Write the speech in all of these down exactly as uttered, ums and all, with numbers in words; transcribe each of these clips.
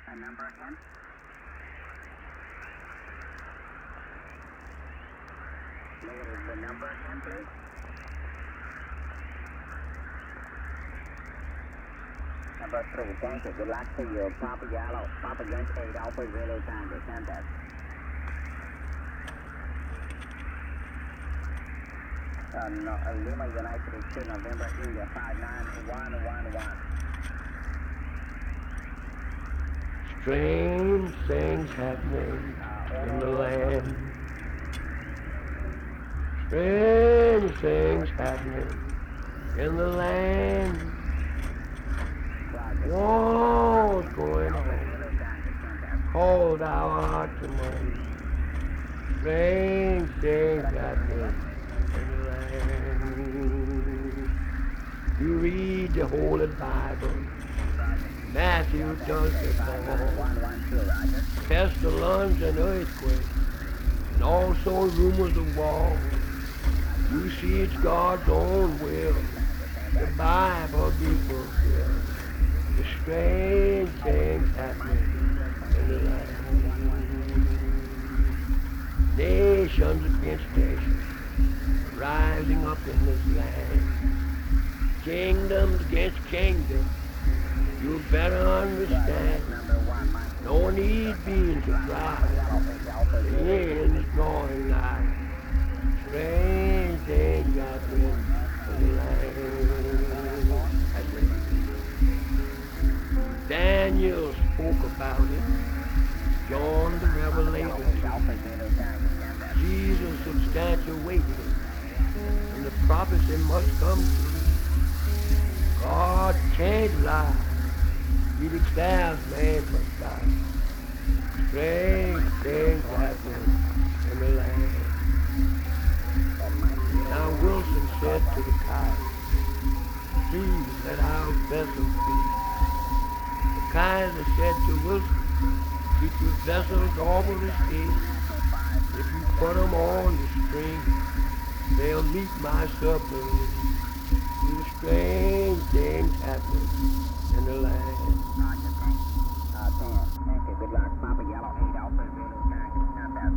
A number again. Later, the number again, please. Number three, thank you. Good luck to you. Papa Yellow, Papa Yankee eight Alpha Zulu Tango, contact. Uh, no, uh, Lima United States, two November, India, five nine one one one. Strange things happening in the land. Strange things happening in the land. What's going on? Hold our heart tonight. Strange things happening in the land. You read the Holy Bible. Matthew does the fall. Pestilence and earthquake, and also rumors of war. You see it's God's own will. The Bible be fulfilled. The strange things happening in the land. Nations against nations, rising up in this land. Kingdoms against kingdoms. You better understand. No need being surprised. The end's drawing nigh. Strange things happening in the land. Daniel spoke about it. John the Revelator. Jesus substantiated it. And the prophecy must come true. God can't lie. He declares man must die. Strange things happening in the land. Now Wilson said to the kite, please let our vessels be. The kaiser said to Wilson, keep your vessels off of the sea. If you put them on the string, they'll meet my submarine. See strange things happening in the land. Uh, thank you. Good luck. Papa Yellow eight Alpha Zulu Tango, contact.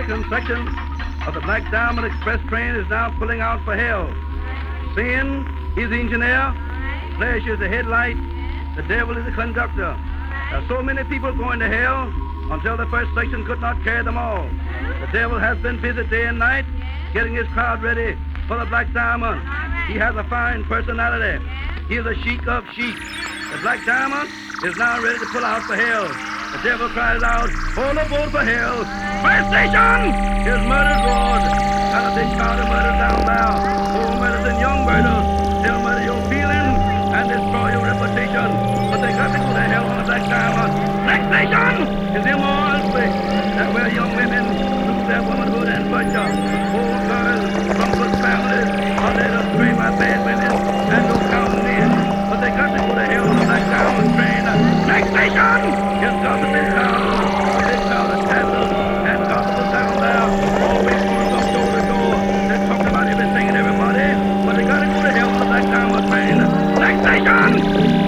second section of the Black Diamond Express train is now pulling out for hell. Sin is the engineer, flesh is the headlight, the devil is the conductor. There are so many people going to hell until the first section could not carry them all. The devil has been busy day and night getting his crowd ready for the Black Diamond. He has a fine personality. He is a sheik of sheep. The Black Diamond is now ready to pull out for hell. The devil cries out, "Hold aboard for hell! First station is Murder's Road." Got a big crowd of murders down there. Old murders and young murders. They'll murder your feelings and destroy your reputation. But they got to go to hell on the Black Diamond. Next station is Immoral Switch. That's where young women lose their womanhood and butcher. Old girls from good families are led astray by bad women and no counting men. But they got to go to hell on the Black Diamond train. Next station is Gossiping Town. Big crowd of tattlers and gospel down there. Always going from door to door. They're talking about everything and everybody. But they got to go to hell on the Black Diamond train. Next station!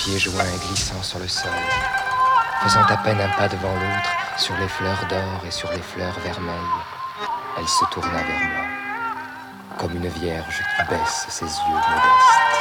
pieds joints et glissant sur le sol, faisant à peine un pas devant l'autre sur les fleurs d'or et sur les fleurs vermeilles, elle se tourna vers moi, comme une vierge qui baisse ses yeux modestes.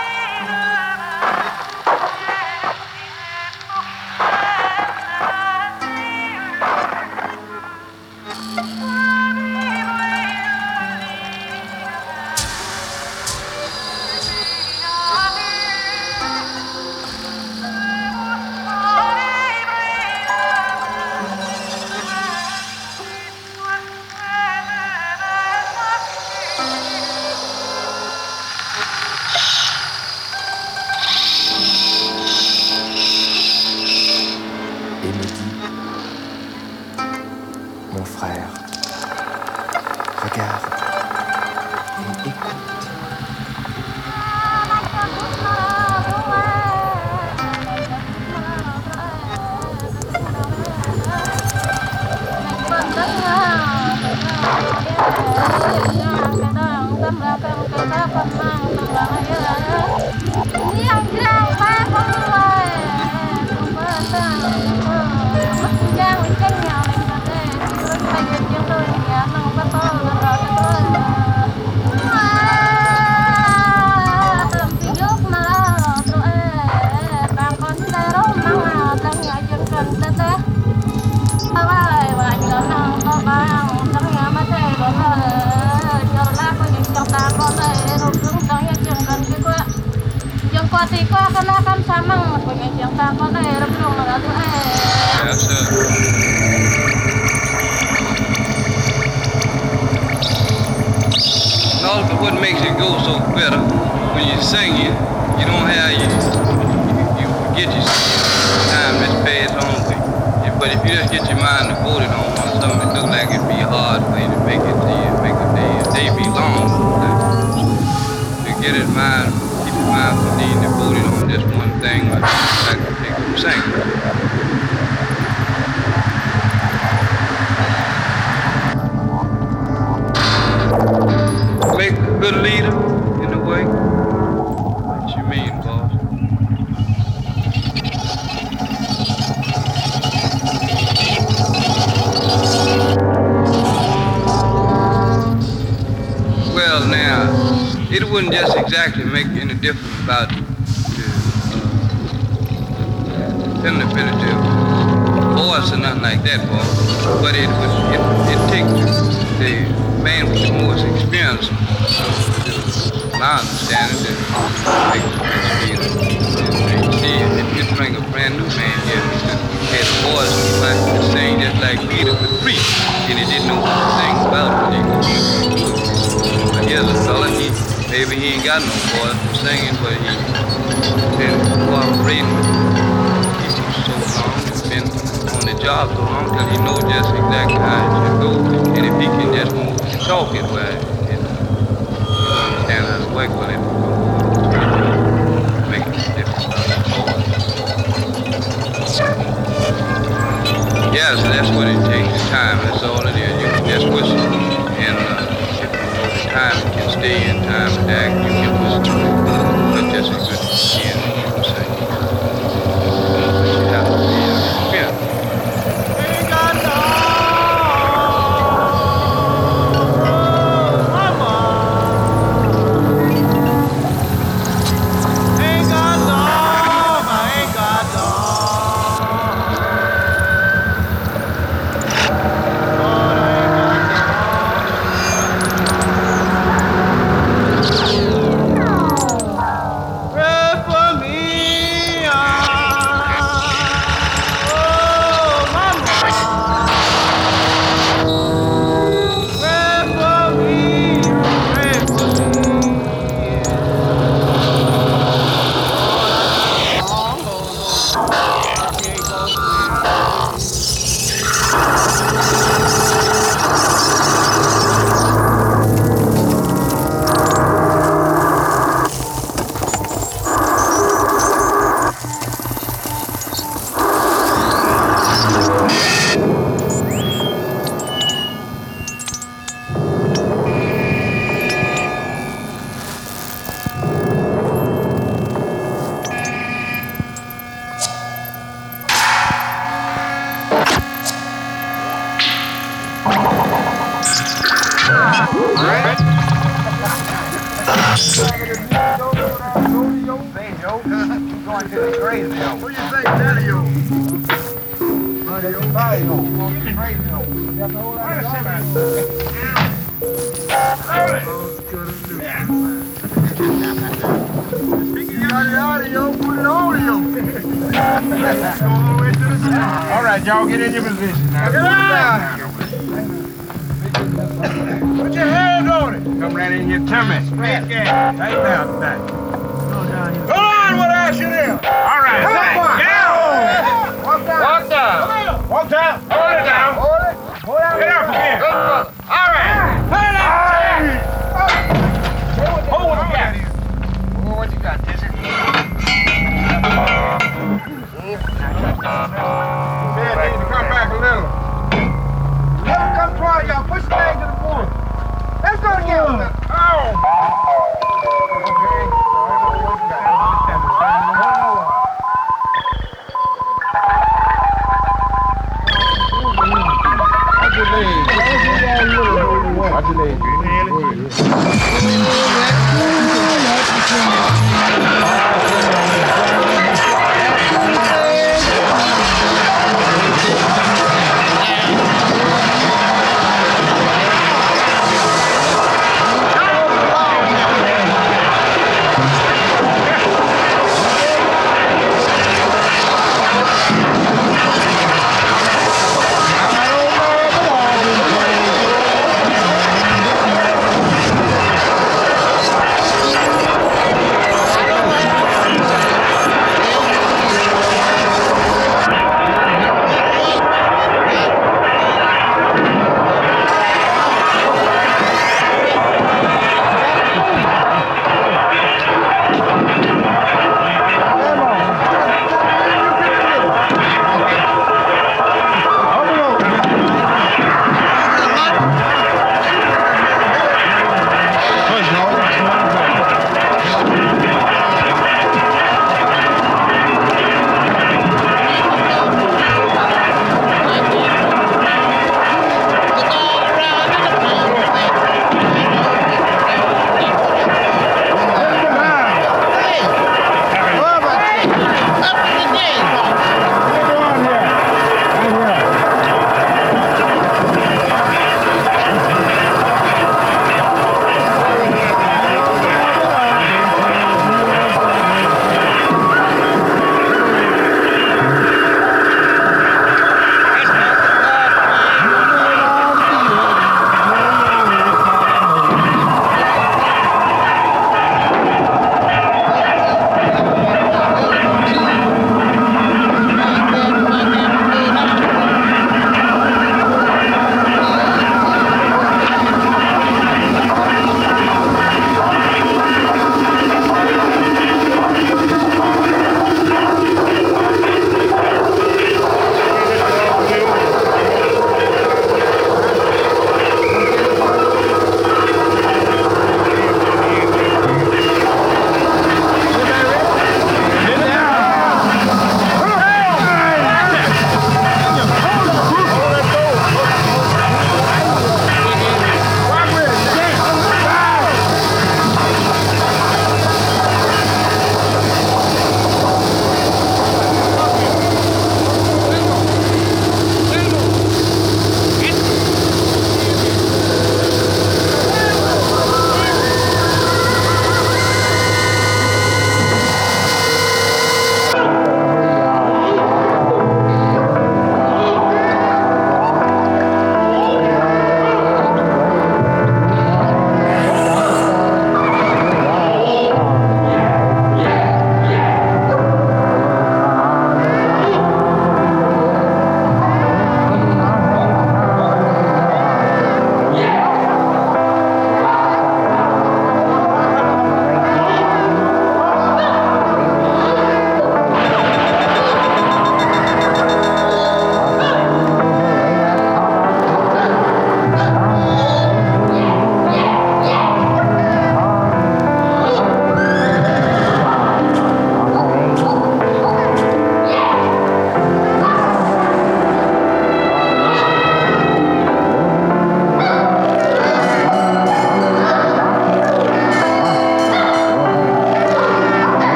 What makes it go so better when you're singing, you don't have you, you, you forget your time just pass on away. But if you just get your mind devoted on something that looks like it'd be hard for you to make it to you, make a day, a day be long. To get his mind, keep his mind from being devoted on just one thing, like to take him singing. Make a good leader in a way. What you mean, boss? Well, now, it wouldn't just exactly make any difference about the uh, definitive voice or nothing like that, boss. But it would, it, it takes the man with the most experience, uh, my understanding, that makes it see, if you bring a brand new man here who had a voice like to sing just like Peter could preach, and he didn't know what to sing about it. But here's a fella, he, maybe he ain't got no voice for singing, but he been cooperating with people so long, he's been on the job so long till he knows just exactly how it should go, and if he can just move and talk it, well, you know, you understand how to work with it, make a difference. Yes, that's what it takes, time, that's all it is. You can just whistle, and uh, if you know the time you can stay in time and act, you can whistle to it, but just as good as you can, you can say. But you have to be uh, experienced. Going to the crazy hole. What do you think, Daddy? Mario, Mario. Going to the crazy hole. You have to hold out the audio, put it on you. All right, y'all, get in your position now. Get out! Put your hands on it. Come right in your tummy. Straight down. Right down, back. Go on with action here. All right. Come down. Walk down. Walk down. Walk down. Hold it down. Hold it. Hold it. Get out from here. Good brother. All right. Put it out. Hold what you got. Hold what you got, Dizzy. Said need to come back a little. Let him come toward y'all. Push the leg to the floor. Let's go together. Oh. Okay.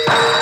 Hey!